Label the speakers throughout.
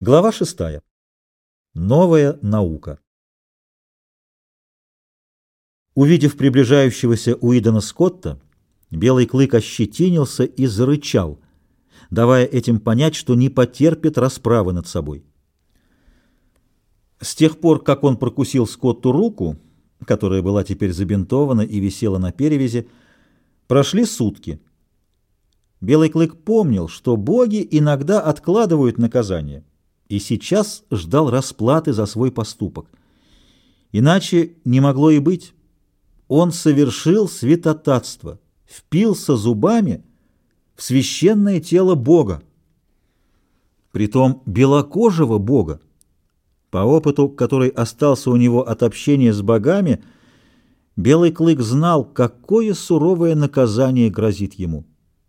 Speaker 1: Глава 6. Новая наука. Увидев приближающегося Уидона Скотта, Белый клык ощетинился и зарычал, давая этим понять, что не потерпит расправы над собой. С тех пор, как он прокусил Скотту руку, которая была теперь забинтована и висела на перевязи, прошли сутки. Белый клык помнил, что боги иногда откладывают наказание, и сейчас ждал расплаты за свой поступок. Иначе не могло и быть. Он совершил святотатство, впился зубами в священное тело Бога, притом белокожего Бога. По опыту, который остался у него от общения с богами, Белый клык знал, какое суровое наказание грозит ему.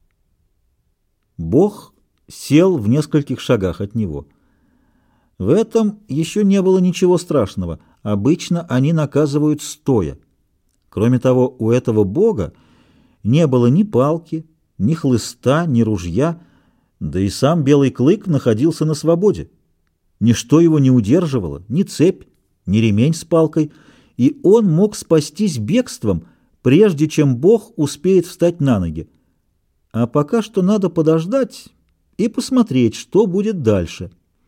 Speaker 1: Бог сел в нескольких шагах от него. В этом еще не было ничего страшного. Обычно они наказывают стоя. Кроме того, у этого Бога не было ни палки, ни хлыста, ни ружья, да и сам Белый клык находился на свободе. Ничто его не удерживало, ни цепь, ни ремень с палкой, и он мог спастись бегством, прежде чем Бог успеет встать на ноги. А пока что надо подождать и посмотреть, что будет дальше.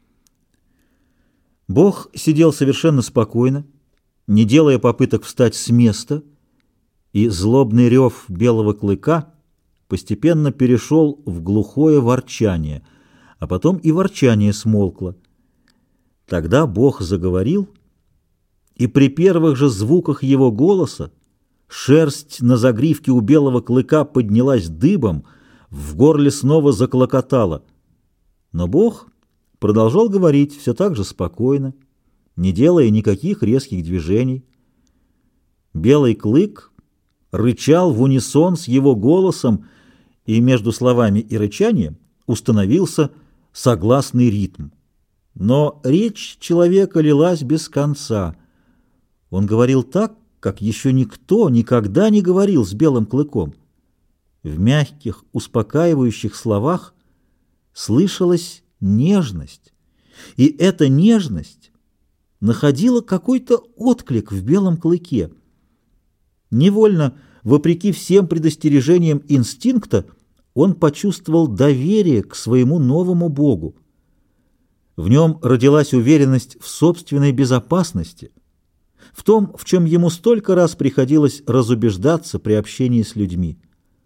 Speaker 1: Бог сидел совершенно спокойно, не делая попыток встать с места, и злобный рев Белого клыка постепенно перешел в глухое ворчание, а потом и ворчание смолкло. Тогда Бог заговорил, и при первых же звуках его голоса шерсть на загривке у Белого клыка поднялась дыбом, в горле снова заклокотало. Но Бог продолжал говорить все так же спокойно, не делая никаких резких движений. Белый клык рычал в унисон с его голосом, и между словами и рычанием установился согласный ритм. Но речь человека лилась без конца. Он говорил так, как еще никто никогда не говорил с Белым клыком. В мягких, успокаивающих словах слышалась нежность, и эта нежность находила какой-то отклик в Белом клыке. Невольно, вопреки всем предостережениям инстинкта, он почувствовал доверие к своему новому Богу. В нем родилась уверенность в собственной безопасности, в том, в чем ему столько раз приходилось разубеждаться при общении с людьми.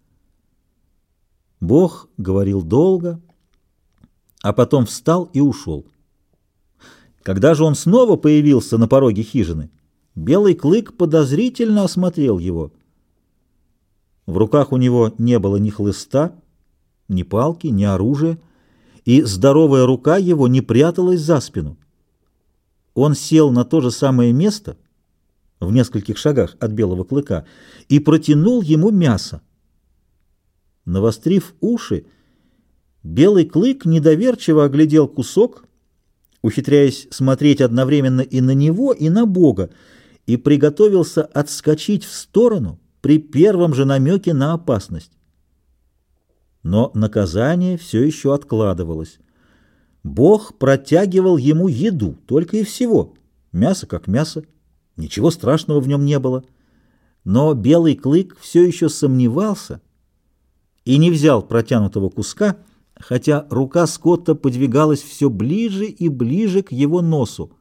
Speaker 1: Бог говорил долго, а потом встал и ушел. Когда же он снова появился на пороге хижины, Белый клык подозрительно осмотрел его. В руках у него не было ни хлыста, ни палки, ни оружия, и здоровая рука его не пряталась за спину. Он сел на то же самое место, в нескольких шагах от Белого клыка, и протянул ему мясо. Навострив уши, Белый клык недоверчиво оглядел кусок, ухитряясь смотреть одновременно и на него, и на Бога, и приготовился отскочить в сторону при первом же намеке на опасность. Но наказание все еще откладывалось. Бог протягивал ему еду, только и всего. Мясо как мясо, ничего страшного в нем не было. Но Белый клык все еще сомневался и не взял протянутого куска, хотя рука Скотта подвигалась все ближе и ближе к его носу.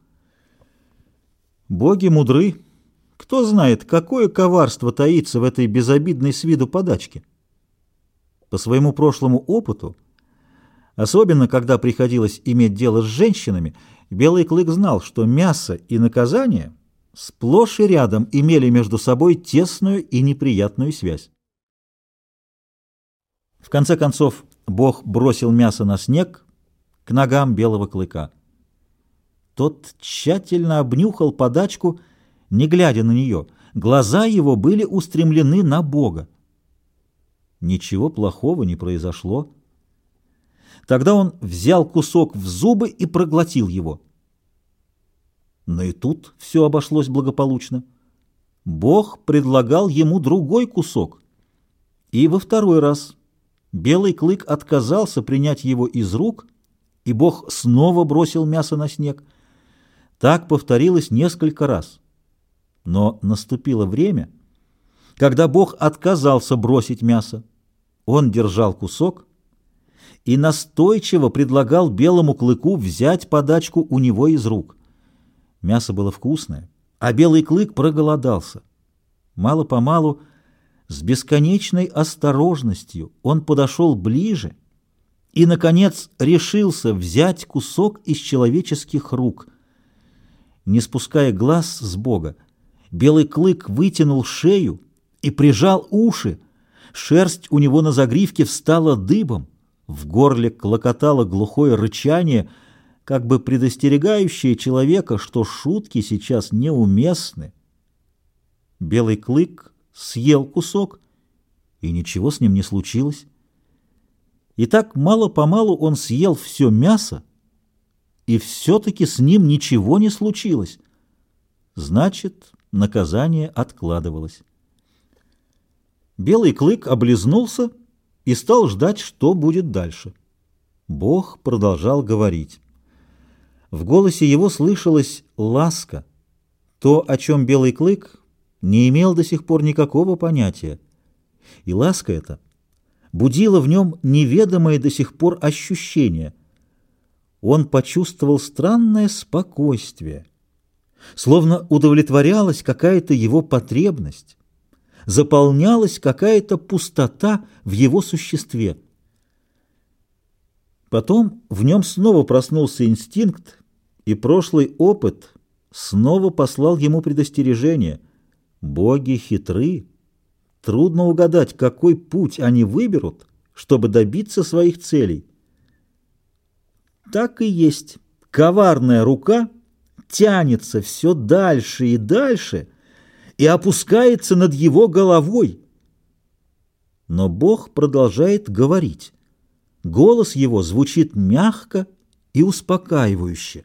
Speaker 1: Боги мудры. Кто знает, какое коварство таится в этой безобидной с виду подачке. По своему прошлому опыту, особенно когда приходилось иметь дело с женщинами, Белый клык знал, что мясо и наказание сплошь и рядом имели между собой тесную и неприятную связь. В конце концов, Бог бросил мясо на снег к ногам Белого клыка. Тот тщательно обнюхал подачку, не глядя на нее. Глаза его были устремлены на Бога. Ничего плохого не произошло. Тогда он взял кусок в зубы и проглотил его. Но и тут все обошлось благополучно. Бог предлагал ему другой кусок. И во второй раз Белый клык отказался принять его из рук и Бог снова бросил мясо на снег. Так повторилось несколько раз. Но наступило время, когда Бог отказался бросить мясо. Он держал кусок и настойчиво предлагал белому клыку взять подачку у него из рук. Мясо было вкусное, а белый клык проголодался. Мало-помалу, с бесконечной осторожностью, он подошел ближе и, наконец, решился взять кусок из человеческих рук. Не спуская глаз с Бога, белый клык вытянул шею и прижал уши. Шерсть у него на загривке встала дыбом, в горле клокотало глухое рычание, как бы предостерегающее человека, что шутки сейчас неуместны. Белый клык съел кусок, и ничего с ним не случилось. И так мало-помалу он съел все мясо, и все-таки с ним ничего не случилось. Значит, наказание откладывалось. Белый клык облизнулся и стал ждать, что будет дальше. Бог продолжал говорить. В голосе его слышалась ласка, то, о чем белый клык не имел до сих пор никакого понятия. И ласка эта будила в нем неведомое до сих пор ощущение. Он почувствовал странное спокойствие, словно удовлетворялась какая-то его потребность, заполнялась какая-то пустота в его существе. Потом в нем снова проснулся инстинкт, и прошлый опыт снова послал ему предостережение. Боги хитры, трудно угадать, какой путь они выберут, чтобы добиться своих целей. Так и есть. Коварная рука тянется все дальше и дальше и опускается над его головой. Но Бог продолжает говорить. Голос его звучит мягко и успокаивающе.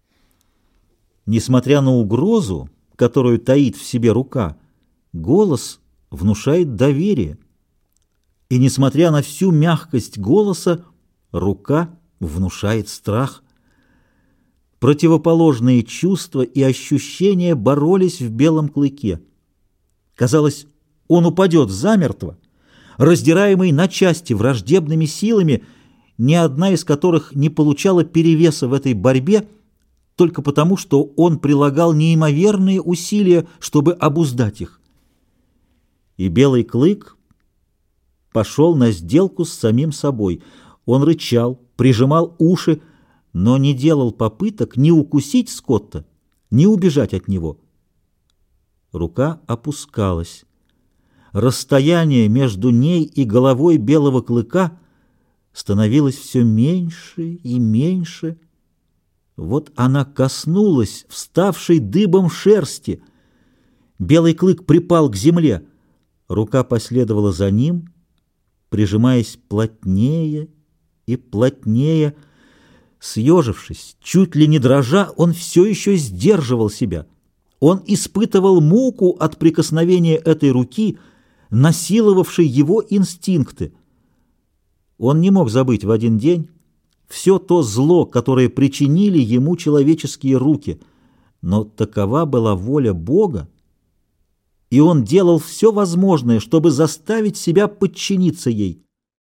Speaker 1: Несмотря на угрозу, которую таит в себе рука, голос внушает доверие. И несмотря на всю мягкость голоса, рука внушает страх. Противоположные чувства и ощущения боролись в белом клыке. Казалось, он упадет замертво, раздираемый на части враждебными силами, ни одна из которых не получала перевеса в этой борьбе, только потому, что он прилагал неимоверные усилия, чтобы обуздать их. И белый клык пошел на сделку с самим собой. Он рычал, прижимал уши, но не делал попыток ни укусить Скотта, ни убежать от него. Рука опускалась. Расстояние между ней и головой белого клыка становилось все меньше и меньше. Вот она коснулась вставшей дыбом шерсти. Белый клык припал к земле. Рука последовала за ним, прижимаясь плотнее и плотнее. Съежившись, чуть ли не дрожа, он все еще сдерживал себя. Он испытывал муку от прикосновения этой руки, насиловавшей его инстинкты. Он не мог забыть в один день все то зло, которое причинили ему человеческие руки, но такова была воля Бога, и он делал все возможное, чтобы заставить себя подчиниться ей.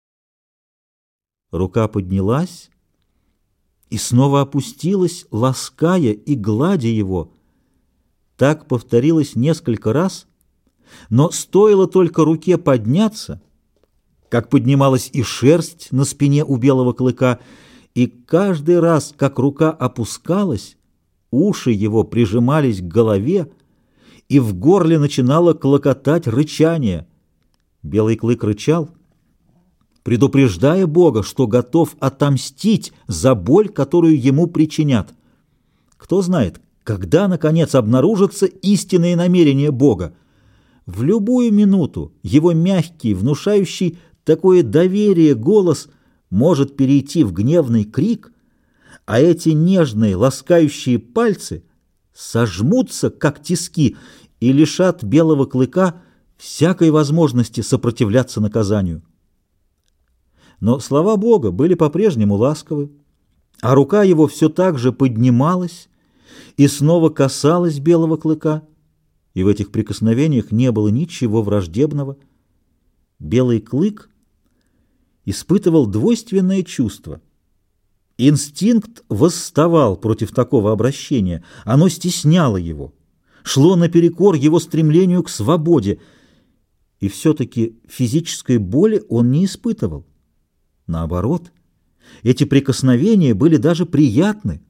Speaker 1: Рука поднялась и снова опустилась, лаская и гладя его. Так повторилось несколько раз, но стоило только руке подняться, как поднималась и шерсть на спине у белого клыка, и каждый раз, как рука опускалась, уши его прижимались к голове, и в горле начинало клокотать рычание. Белый клык рычал, предупреждая Бога, что готов отомстить за боль, которую ему причинят. Кто знает, когда, наконец, обнаружатся истинные намерения Бога. В любую минуту его мягкий, внушающий такое доверие голос может перейти в гневный крик, а эти нежные, ласкающие пальцы сожмутся, как тиски, и лишат белого клыка всякой возможности сопротивляться наказанию. Но слова Бога были по-прежнему ласковы, а рука его все так же поднималась и снова касалась белого клыка, и в этих прикосновениях не было ничего враждебного. Белый клык испытывал двойственное чувство. Инстинкт восставал против такого обращения, оно стесняло его, шло наперекор его стремлению к свободе, и все-таки физической боли он не испытывал. Наоборот, эти прикосновения были даже приятны.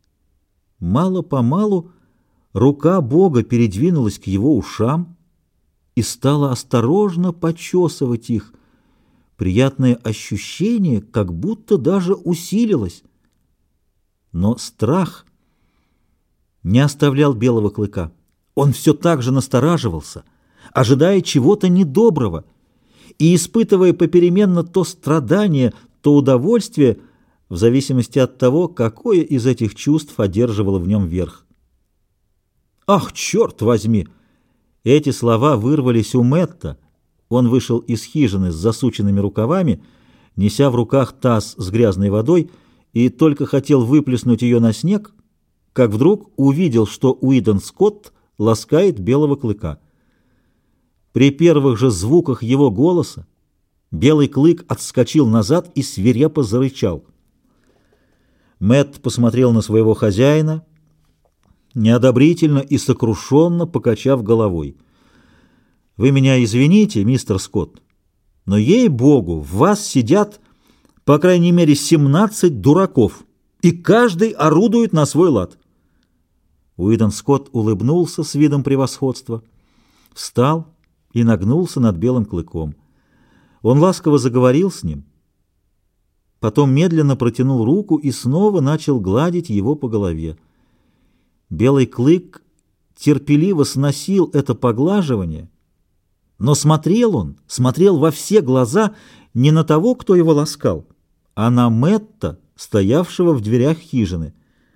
Speaker 1: Мало-помалу рука Бога передвинулась к его ушам и стала осторожно почесывать их. Приятное ощущение как будто даже усилилось. Но страх не оставлял белого клыка. Он все так же настораживался, ожидая чего-то недоброго и испытывая попеременно то страдание, то удовольствие, в зависимости от того, какое из этих чувств одерживало в нем верх. «Ах, черт возьми!» Эти слова вырвались у Мэтта. Он вышел из хижины с засученными рукавами, неся в руках таз с грязной водой, и только хотел выплеснуть ее на снег, как вдруг увидел, что Уидон Скотт ласкает белого клыка. При первых же звуках его голоса белый клык отскочил назад и свирепо зарычал. Мэтт посмотрел на своего хозяина, неодобрительно и сокрушенно покачав головой. «Вы меня извините, мистер Скотт, но, ей-богу, в вас сидят, по крайней мере, 17 дураков, и каждый орудует на свой лад». Уидон Скотт улыбнулся с видом превосходства, встал и нагнулся над белым клыком. Он ласково заговорил с ним, потом медленно протянул руку и снова начал гладить его по голове. Белый клык терпеливо сносил это поглаживание, но смотрел во все глаза не на того, кто его ласкал, а на Мэтта, стоявшего в дверях хижины.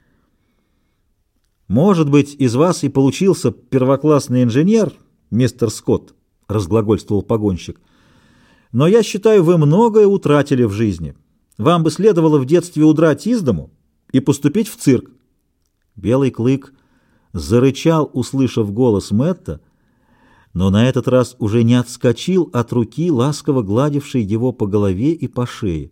Speaker 1: «Может быть, из вас и получился первоклассный инженер, мистер Скотт», — разглагольствовал погонщик, «но я считаю, вы многое утратили в жизни. Вам бы следовало в детстве удрать из дому и поступить в цирк». Белый клык зарычал, услышав голос Мэтта, но на этот раз уже не отскочил от руки, ласково гладившей его по голове и по шее.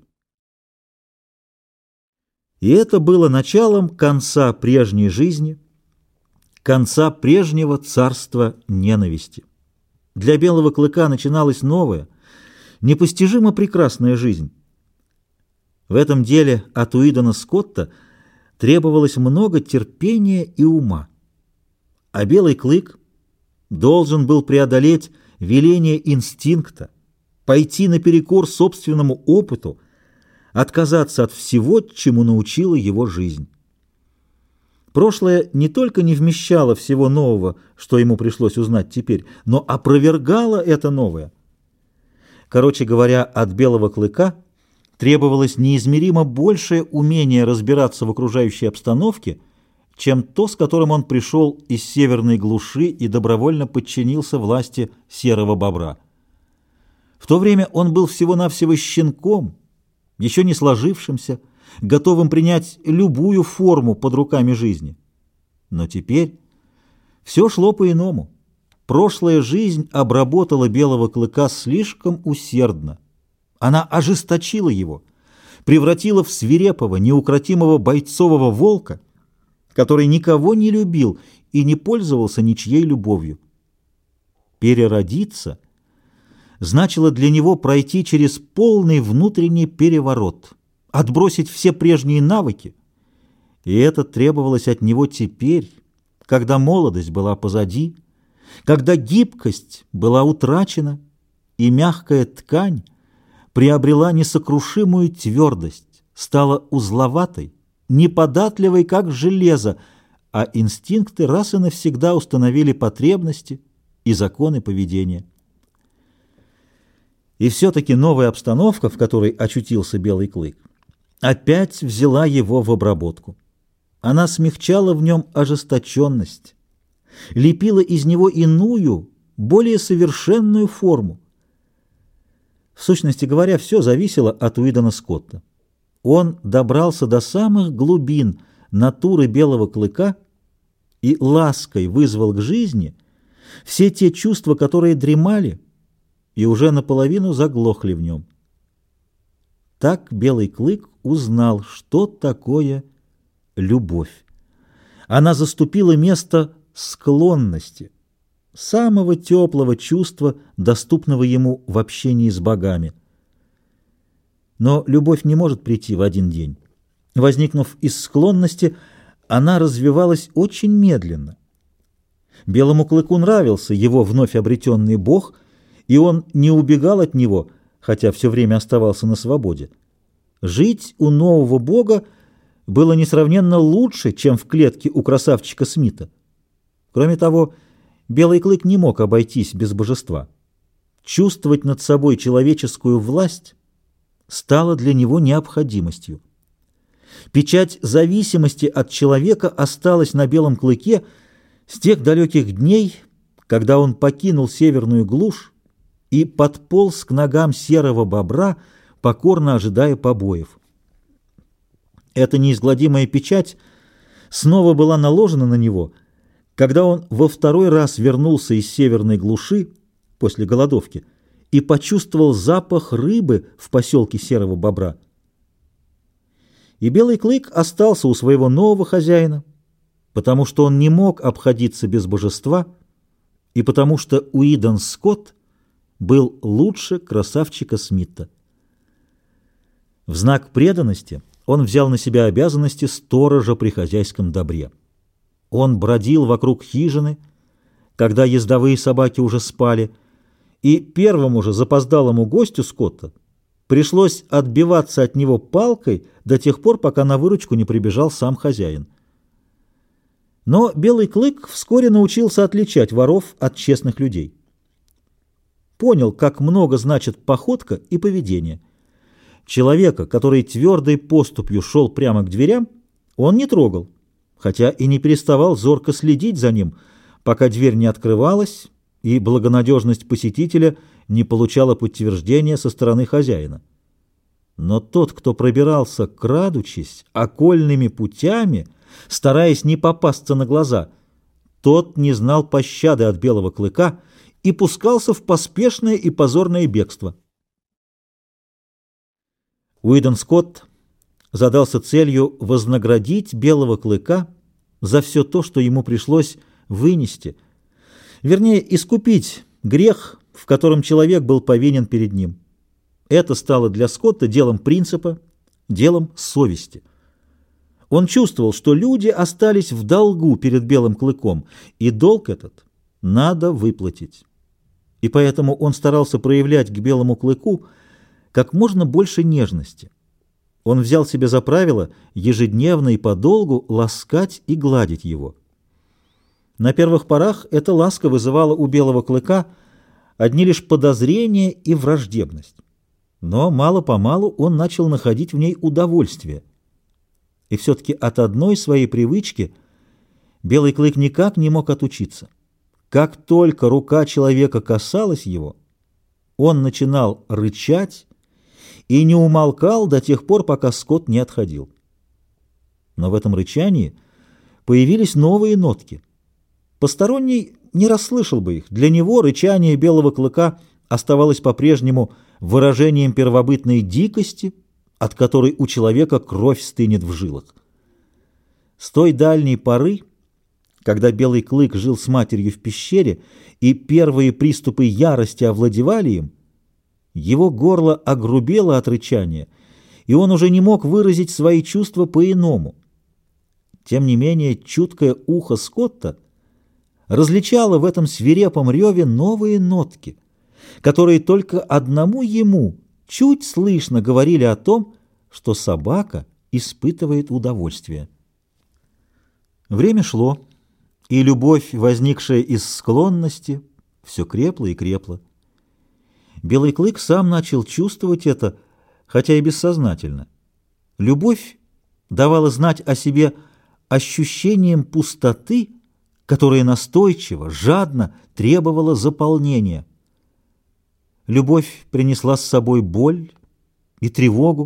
Speaker 1: И это было началом конца прежней жизни, конца прежнего царства ненависти. Для белого клыка начиналась новая, непостижимо прекрасная жизнь. В этом деле от Уидона Скотта требовалось много терпения и ума, а белый клык должен был преодолеть веление инстинкта, пойти наперекор собственному опыту, отказаться от всего, чему научила его жизнь. Прошлое не только не вмещало всего нового, что ему пришлось узнать теперь, но опровергало это новое. Короче говоря, от белого клыка требовалось неизмеримо большее умение разбираться в окружающей обстановке, чем то, с которым он пришел из северной глуши и добровольно подчинился власти серого бобра. В то время он был всего-навсего щенком, еще не сложившимся, готовым принять любую форму под руками жизни. Но теперь все шло по-иному. Прошлая жизнь обработала белого клыка слишком усердно. Она ожесточила его, превратила в свирепого, неукротимого бойцового волка, который никого не любил и не пользовался ничьей любовью. Переродиться значило для него пройти через полный внутренний переворот, отбросить все прежние навыки, и это требовалось от него теперь, когда молодость была позади, когда гибкость была утрачена, и мягкая ткань приобрела несокрушимую твердость, стала узловатой, неподатливой, как железо, а инстинкты раз и навсегда установили потребности и законы поведения. И все-таки новая обстановка, в которой очутился белый клык, опять взяла его в обработку. Она смягчала в нем ожесточенность, лепила из него иную, более совершенную форму. В сущности говоря, все зависело от Уидона Скотта. он добрался до самых глубин натуры белого клыка и лаской вызвал к жизни все те чувства, которые дремали и уже наполовину заглохли в нем. Так белый клык узнал, что такое любовь. Она заступила место склонности, самого теплого чувства, доступного ему в общении с богами. Но любовь не может прийти в один день. Возникнув из склонности, она развивалась очень медленно. Белому клыку нравился его вновь обретенный бог, и он не убегал от него, хотя все время оставался на свободе. Жить у нового бога было несравненно лучше, чем в клетке у красавчика Смита. Кроме того, белый клык не мог обойтись без божества. Чувствовать над собой человеческую власть стало для него необходимостью. Печать зависимости от человека осталась на белом клыке с тех далеких дней, когда он покинул северную глушь и подполз к ногам серого бобра, покорно ожидая побоев. Эта неизгладимая печать снова была наложена на него, когда он во второй раз вернулся из северной глуши после голодовки и почувствовал запах рыбы в поселке серого бобра. И белый клык остался у своего нового хозяина, потому что он не мог обходиться без божества, и потому что Уидон Скотт был лучше красавчика Смита. В знак преданности он взял на себя обязанности сторожа при хозяйском добре. Он бродил вокруг хижины, когда ездовые собаки уже спали, и первому же запоздалому гостю Скотта пришлось отбиваться от него палкой до тех пор, пока на выручку не прибежал сам хозяин. Но белый клык вскоре научился отличать воров от честных людей. Понял, как много значит походка и поведение. Человека, который твердой поступью шел прямо к дверям, он не трогал, хотя и не переставал зорко следить за ним, пока дверь не открывалась и благонадежность посетителя не получала подтверждения со стороны хозяина. Но тот, кто пробирался, крадучись, окольными путями, стараясь не попасться на глаза, тот не знал пощады от белого клыка и пускался в поспешное и позорное бегство. Уидон Скотт задался целью вознаградить белого клыка за все то, что ему пришлось вынести, вернее, искупить грех, в котором человек был повинен перед ним. Это стало для Скотта делом принципа, делом совести. Он чувствовал, что люди остались в долгу перед белым клыком, и долг этот надо выплатить. И поэтому он старался проявлять к белому клыку как можно больше нежности. Он взял себе за правило ежедневно и подолгу ласкать и гладить его. На первых порах эта ласка вызывала у белого клыка одни лишь подозрения и враждебность. Но мало-помалу он начал находить в ней удовольствие. И все-таки от одной своей привычки белый клык никак не мог отучиться. Как только рука человека касалась его, он начинал рычать и не умолкал до тех пор, пока Скотт не отходил. Но в этом рычании появились новые нотки. Посторонний не расслышал бы их. Для него рычание белого клыка оставалось по-прежнему выражением первобытной дикости, от которой у человека кровь стынет в жилах. С той дальней поры, когда белый клык жил с матерью в пещере, и первые приступы ярости овладевали им, его горло огрубело от рычания, и он уже не мог выразить свои чувства по-иному. Тем не менее, чуткое ухо Скотта различало в этом свирепом реве новые нотки, которые только одному ему чуть слышно говорили о том, что собака испытывает удовольствие. Время шло, и любовь, возникшая из склонности, все крепла и крепла. Белый клык сам начал чувствовать это, хотя и бессознательно. Любовь давала знать о себе ощущением пустоты, которое настойчиво, жадно требовало заполнения. Любовь принесла с собой боль и тревогу,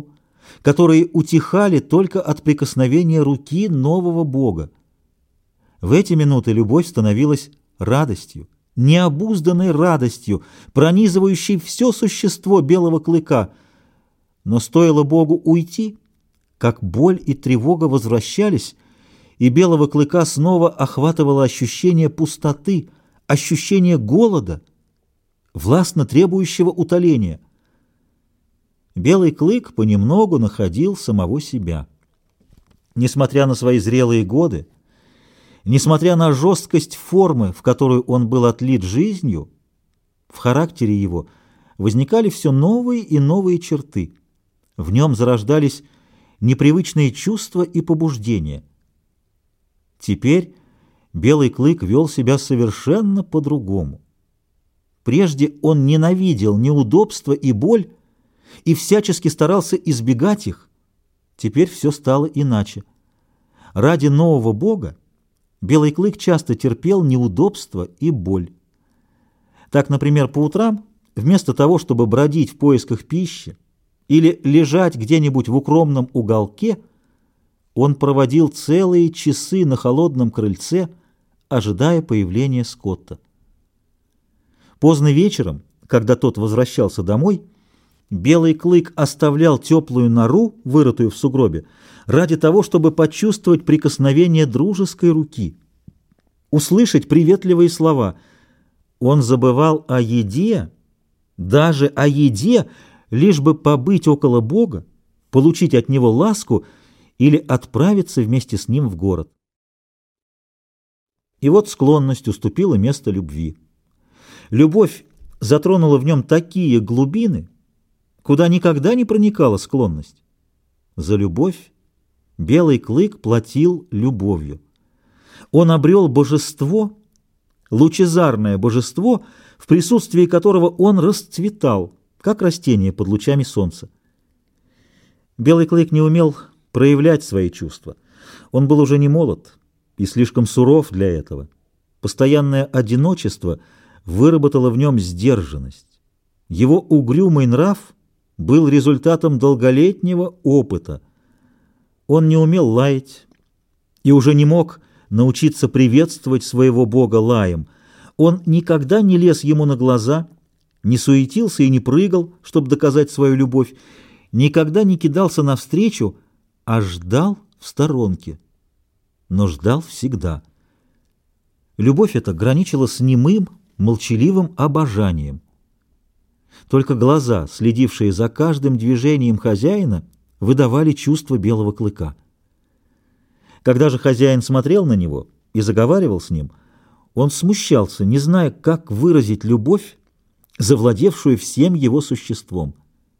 Speaker 1: которые утихали только от прикосновения руки нового Бога. В эти минуты любовь становилась радостью, необузданной радостью, пронизывающей все существо белого клыка. Но стоило Богу уйти, как боль и тревога возвращались, и белого клыка снова охватывало ощущение пустоты, ощущение голода, властно требующего утоления. Белый клык понемногу находил самого себя. Несмотря на свои зрелые годы, несмотря на жесткость формы, в которую он был отлит жизнью, в характере его возникали все новые и новые черты. В нем зарождались непривычные чувства и побуждения. Теперь белый клык вел себя совершенно по-другому. Прежде он ненавидел неудобства и боль и всячески старался избегать их. Теперь все стало иначе. Ради нового Бога белый клык часто терпел неудобства и боль. Так, например, по утрам, вместо того, чтобы бродить в поисках пищи или лежать где-нибудь в укромном уголке, он проводил целые часы на холодном крыльце, ожидая появления Скотта. Поздно вечером, когда тот возвращался домой, белый клык оставлял теплую нору, вырытую в сугробе, ради того, чтобы почувствовать прикосновение дружеской руки, услышать приветливые слова. Он забывал о еде, даже о еде, лишь бы побыть около Бога, получить от Него ласку или отправиться вместе с Ним в город. И вот склонность уступила место любви. Любовь затронула в нем такие глубины, куда никогда не проникала склонность. За любовь белый клык платил любовью. Он обрел божество, лучезарное божество, в присутствии которого он расцветал, как растение под лучами солнца. Белый клык не умел проявлять свои чувства. Он был уже не молод и слишком суров для этого. Постоянное одиночество выработало в нем сдержанность. Его угрюмый нрав был результатом долголетнего опыта. Он не умел лаять и уже не мог научиться приветствовать своего Бога лаем. Он никогда не лез ему на глаза, не суетился и не прыгал, чтобы доказать свою любовь, никогда не кидался навстречу, а ждал в сторонке, но ждал всегда. Любовь эта граничила с немым, молчаливым обожанием. Только глаза, следившие за каждым движением хозяина, выдавали чувство белого клыка. Когда же хозяин смотрел на него и заговаривал с ним, он смущался, не зная, как выразить любовь, завладевшую всем его существом.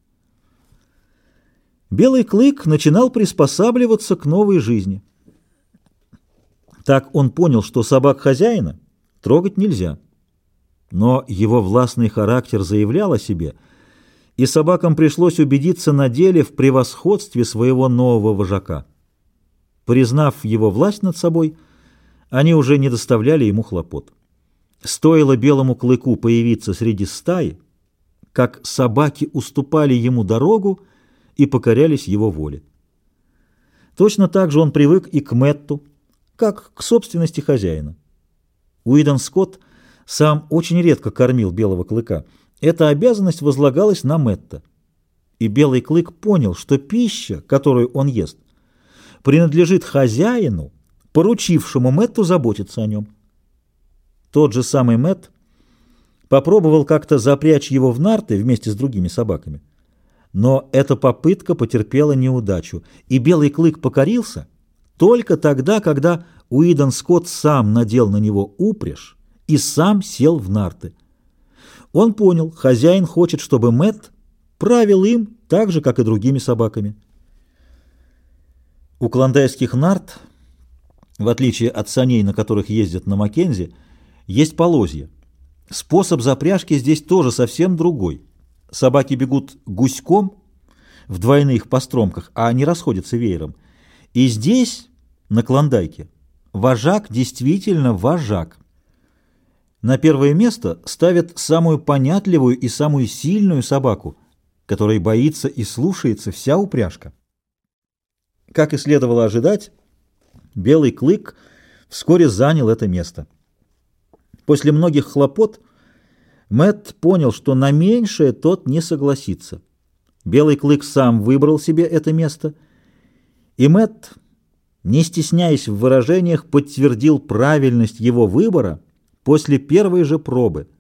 Speaker 1: Белый клык начинал приспосабливаться к новой жизни. Так он понял, что собак хозяина трогать нельзя. Но его властный характер заявлял о себе, и собакам пришлось убедиться на деле в превосходстве своего нового вожака. Признав его власть над собой, они уже не доставляли ему хлопот. Стоило белому клыку появиться среди стаи, как собаки уступали ему дорогу и покорялись его воле. Точно так же он привык и к Мэтту, как к собственности хозяина. Уидон Скотт сам очень редко кормил белого клыка. Эта обязанность возлагалась на Мэтта. И белый клык понял, что пища, которую он ест, принадлежит хозяину, поручившему Мэтту заботиться о нем. Тот же самый Мэтт попробовал как-то запрячь его в нарты вместе с другими собаками. Но эта попытка потерпела неудачу, и белый клык покорился только тогда, когда Уидон Скотт сам надел на него упряжь и сам сел в нарты. Он понял, хозяин хочет, чтобы Мэтт правил им так же, как и другими собаками. У клондайских нарт, в отличие от саней, на которых ездят на Маккензи, есть полозья. Способ запряжки здесь тоже совсем другой. Собаки бегут гуськом в двойных постромках, а не расходятся веером. И здесь, на Клондайке, вожак действительно вожак. На первое место ставят самую понятливую и самую сильную собаку, которой боится и слушается вся упряжка. Как и следовало ожидать, Белый клык вскоре занял это место. После многих хлопот Мэтт понял, что на меньшее тот не согласится. Белый клык сам выбрал себе это место, и Мэтт, не стесняясь в выражениях, подтвердил правильность его выбора после первой же пробы.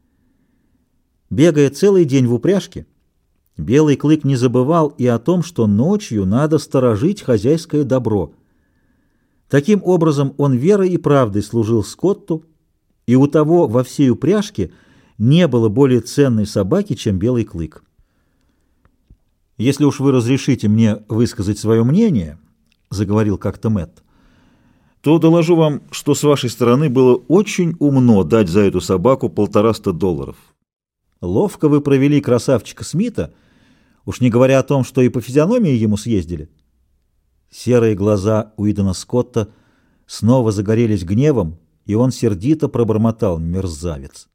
Speaker 1: Бегая целый день в упряжке, Белый клык не забывал и о том, что ночью надо сторожить хозяйское добро. Таким образом, он верой и правдой служил Скотту, и у того во всей упряжке не было более ценной собаки, чем Белый клык. «Если уж вы разрешите мне высказать свое мнение, — заговорил как-то Мэтт, — то доложу вам, что с вашей стороны было очень умно дать за эту собаку $150. Ловко вы провели красавчика Смита, уж не говоря о том, что и по физиономии ему съездили». Серые глаза Уидона Скотта снова загорелись гневом, и он сердито пробормотал: «Мерзавец!».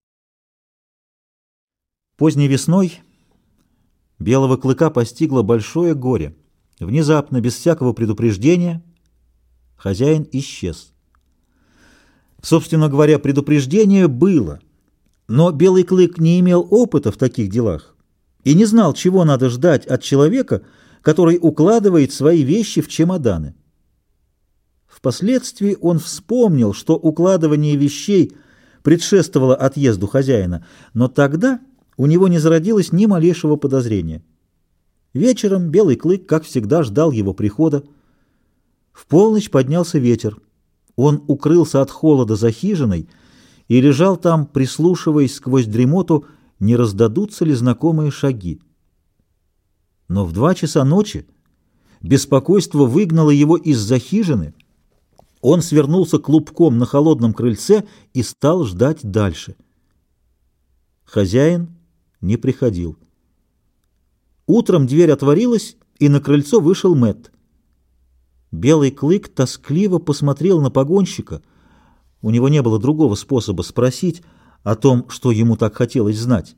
Speaker 1: Поздней весной Белого клыка постигло большое горе. Внезапно, без всякого предупреждения, хозяин исчез. Собственно говоря, предупреждение было, но Белый клык не имел опыта в таких делах и не знал, чего надо ждать от человека, который укладывает свои вещи в чемоданы. Впоследствии он вспомнил, что укладывание вещей предшествовало отъезду хозяина, но тогда у него не зародилось ни малейшего подозрения. Вечером Белый клык, как всегда, ждал его прихода. В полночь поднялся ветер. Он укрылся от холода за хижиной и лежал там, прислушиваясь сквозь дремоту, не раздадутся ли знакомые шаги. Но в 2 часа ночи беспокойство выгнало его из-за хижины. Он свернулся клубком на холодном крыльце и стал ждать дальше. Хозяин не приходил. Утром дверь отворилась, и на крыльцо вышел Мэтт. Белый клык тоскливо посмотрел на погонщика. У него не было другого способа спросить о том, что ему так хотелось знать.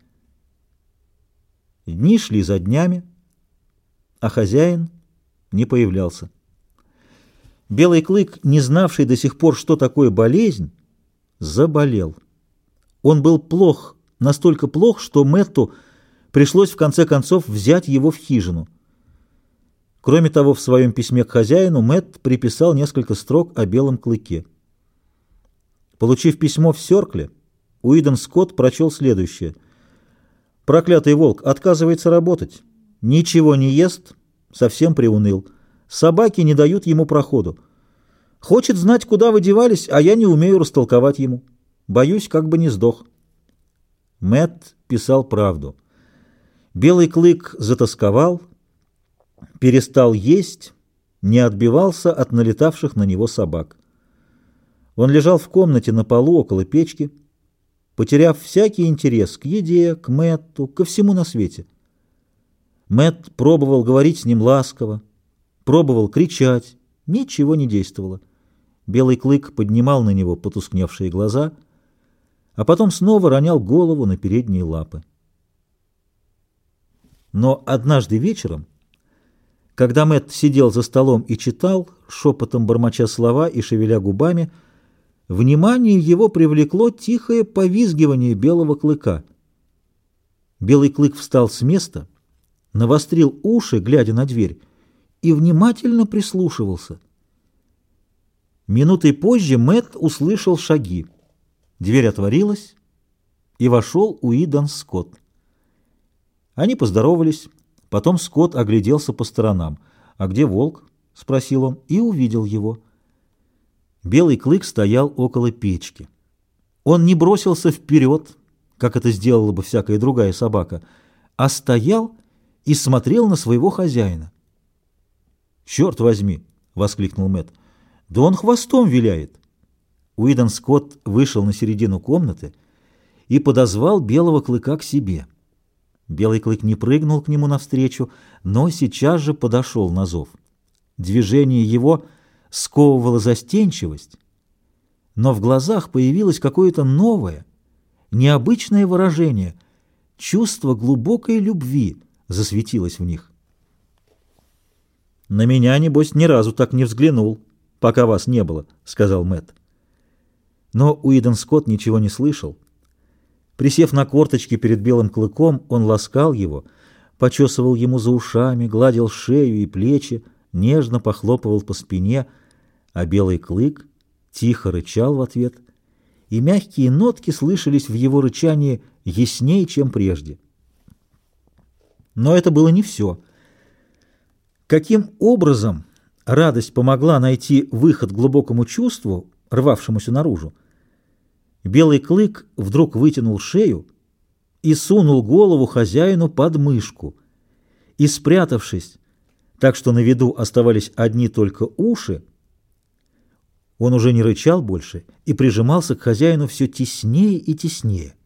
Speaker 1: Дни шли за днями, а хозяин не появлялся. Белый клык, не знавший до сих пор, что такое болезнь, заболел. Он был плох, настолько плох, что Мэтту пришлось в конце концов взять его в хижину. Кроме того, в своем письме к хозяину Мэтт приписал несколько строк о Белом клыке. Получив письмо в Сёркле, Уидон Скотт прочел следующее: «Проклятый волк отказывается работать, ничего не ест, совсем приуныл. Собаки не дают ему проходу. Хочет знать, куда вы девались, а я не умею растолковать ему. Боюсь, как бы не сдох». Мэтт писал правду. Белый клык затосковал, перестал есть, не отбивался от налетавших на него собак. Он лежал в комнате на полу около печки, потеряв всякий интерес к еде, к Мэтту, ко всему на свете. Мэтт пробовал говорить с ним ласково, пробовал кричать, ничего не действовало. Белый клык поднимал на него потускневшие глаза, а потом снова ронял голову на передние лапы. Но однажды вечером, когда Мэтт сидел за столом и читал, шепотом бормоча слова и шевеля губами, внимание его привлекло тихое повизгивание Белого клыка. Белый клык встал с места, навострил уши, глядя на дверь, и внимательно прислушивался. Минутой позже Мэтт услышал шаги. Дверь отворилась, и вошел Уидон Скотт. Они поздоровались, потом Скотт огляделся по сторонам. «А где волк?» — спросил он, и увидел его. Белый клык стоял около печки. Он не бросился вперед, как это сделала бы всякая другая собака, а стоял и смотрел на своего хозяина. «Черт возьми!» — воскликнул Мэтт. «Да он хвостом виляет!» Уидон Скотт вышел на середину комнаты и подозвал Белого клыка к себе. Белый клык не прыгнул к нему навстречу, но сейчас же подошел на зов. Движение его сковывало застенчивость, но в глазах появилось какое-то новое, необычное выражение, чувство глубокой любви засветилось в них. «На меня, небось, ни разу так не взглянул, пока вас не было», — сказал Мэтт. Но Уидон Скотт ничего не слышал. Присев на корточки перед белым клыком, он ласкал его, почесывал ему за ушами, гладил шею и плечи, нежно похлопывал по спине, а белый клык тихо рычал в ответ, и мягкие нотки слышались в его рычании яснее, чем прежде. Но это было не все. Каким образом радость помогла найти выход глубокому чувству, рвавшемуся наружу? Белый клык вдруг вытянул шею и сунул голову хозяину под мышку, и, спрятавшись, так что на виду оставались одни только уши, он уже не рычал больше и прижимался к хозяину все теснее и теснее.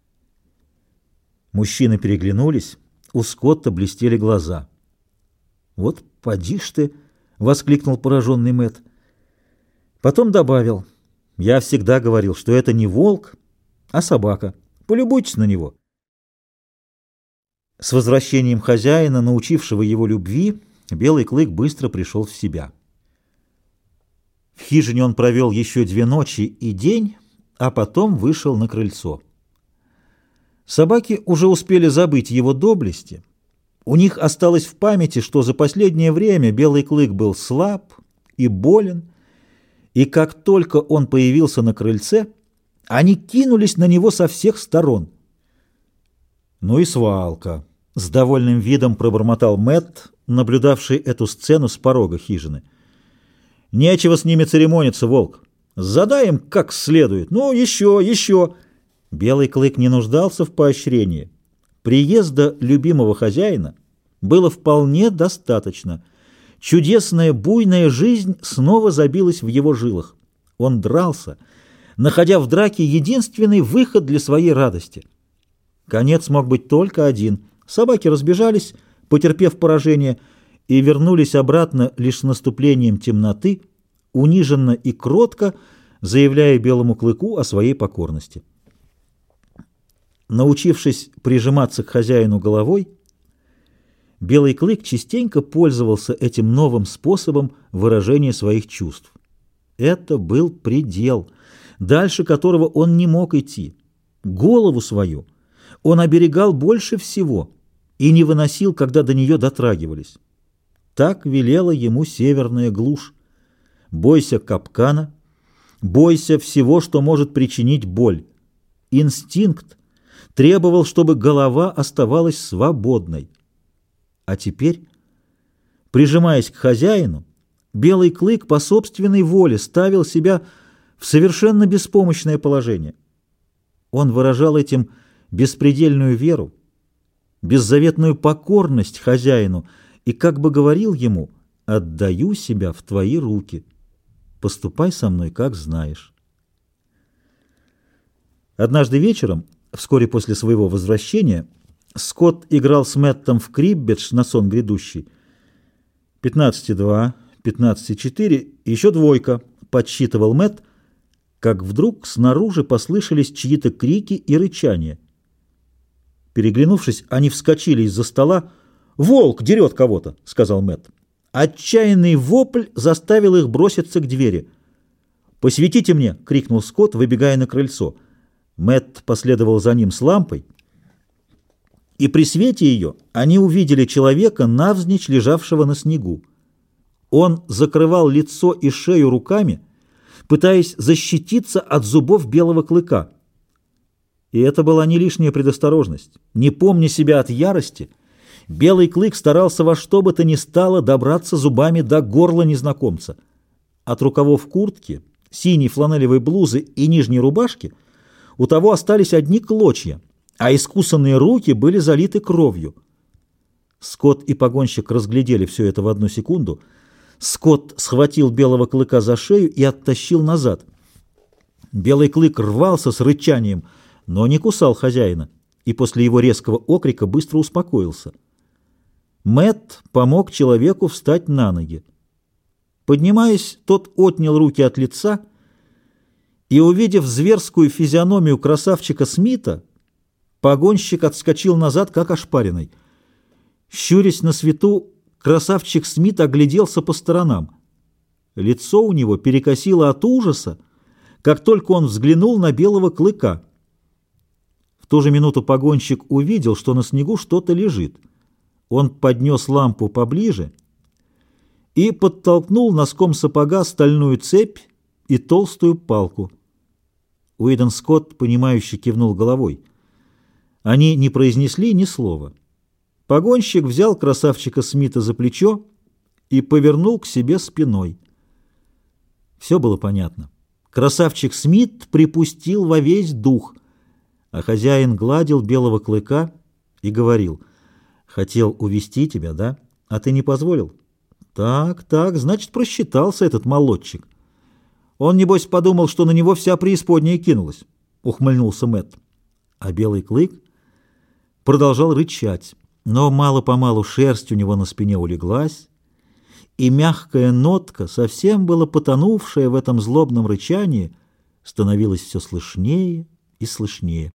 Speaker 1: Мужчины переглянулись, у Скотта блестели глаза. «Вот поди ж ты!» — воскликнул пораженный Мэтт. Потом добавил: «Я всегда говорил, что это не волк, а собака. Полюбуйтесь на него». С возвращением хозяина, научившего его любви, белый клык быстро пришел в себя. В хижине он провел еще 2 ночи и день, а потом вышел на крыльцо. Собаки уже успели забыть его доблести. У них осталось в памяти, что за последнее время белый клык был слаб и болен, и как только он появился на крыльце, они кинулись на него со всех сторон. «Ну и свалка!» — с довольным видом пробормотал Мэтт, наблюдавший эту сцену с порога хижины. «Нечего с ними церемониться, волк. Задай им как следует. Ну, еще, еще!» Белый клык не нуждался в поощрении. Приезда любимого хозяина было вполне достаточно. Чудесная буйная жизнь снова забилась в его жилах. Он дрался, находя в драке единственный выход для своей радости. Конец мог быть только один. Собаки разбежались, потерпев поражение, и вернулись обратно лишь с наступлением темноты, униженно и кротко заявляя белому клыку о своей покорности. Научившись прижиматься к хозяину головой, белый клык частенько пользовался этим новым способом выражения своих чувств. Это был предел, дальше которого он не мог идти. Голову свою он оберегал больше всего и не выносил, когда до нее дотрагивались. Так велела ему северная глушь. Бойся капкана, бойся всего, что может причинить боль. Инстинкт требовал, чтобы голова оставалась свободной. А теперь, прижимаясь к хозяину, белый клык по собственной воле ставил себя в совершенно беспомощное положение. Он выражал этим беспредельную веру, беззаветную покорность хозяину и как бы говорил ему: «Отдаю себя в твои руки. Поступай со мной, как знаешь». Однажды вечером, вскоре после своего возвращения, Скотт играл с Мэттом в криббедж на сон грядущий. 15-2, 15-4, еще двойка, подсчитывал Мэтт, как вдруг снаружи послышались чьи-то крики и рычания. Переглянувшись, они вскочили из-за стола. «Волк дерет кого-то», — сказал Мэтт. Отчаянный вопль заставил их броситься к двери. «Посветите мне!» — крикнул Скотт, выбегая на крыльцо. Мэтт последовал за ним с лампой, и при свете ее они увидели человека, навзничь лежавшего на снегу. Он закрывал лицо и шею руками, пытаясь защититься от зубов белого клыка. И это была не лишняя предосторожность. Не помня себя от ярости, белый клык старался во что бы то ни стало добраться зубами до горла незнакомца. От рукавов куртки, синей фланелевой блузы и нижней рубашки у того остались одни клочья, а искусанные руки были залиты кровью. Скотт и погонщик разглядели все это в одну секунду. Скотт схватил белого клыка за шею и оттащил назад. Белый клык рвался с рычанием, но не кусал хозяина, и после его резкого окрика быстро успокоился. Мэтт помог человеку встать на ноги. Поднимаясь, тот отнял руки от лица и, увидев зверскую физиономию красавчика Смита, погонщик отскочил назад, как ошпаренный. Щурясь на свету, красавчик Смит огляделся по сторонам. Лицо у него перекосило от ужаса, как только он взглянул на белого клыка. В ту же минуту погонщик увидел, что на снегу что-то лежит. Он поднес лампу поближе и подтолкнул носком сапога стальную цепь и толстую палку. Уидон Скотт, понимающе кивнул головой. Они не произнесли ни слова. Погонщик взял красавчика Смита за плечо и повернул к себе спиной. Все было понятно. Красавчик Смит припустил во весь дух, а хозяин гладил белого клыка и говорил: «Хотел увести тебя, да? А ты не позволил?» «Так, так, значит, просчитался этот молодчик. Он, небось, подумал, что на него вся преисподняя кинулась», — ухмыльнулся Мэтт. А белый клык продолжал рычать, но мало-помалу шерсть у него на спине улеглась, и мягкая нотка, совсем было потонувшая в этом злобном рычании, становилась все слышнее и слышнее.